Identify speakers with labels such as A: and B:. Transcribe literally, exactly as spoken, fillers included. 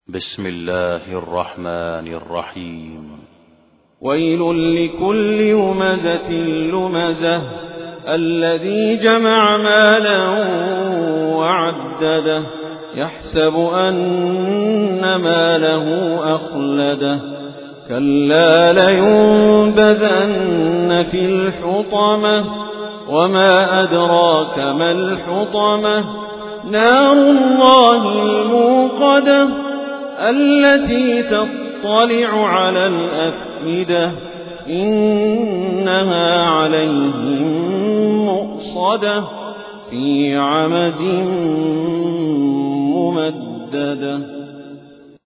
A: بسم الله الرحمن الرحيم.
B: ويل لكل همزة لمزة الذي جمع مالا وعدده يحسب أن ماله أخلده كلا لينبذن في الحطمة وما أدراك ما الحطمة نار الله الموقدة التي تطلع على الأفئدة إنها عليهم مؤصدة في عمد ممددة.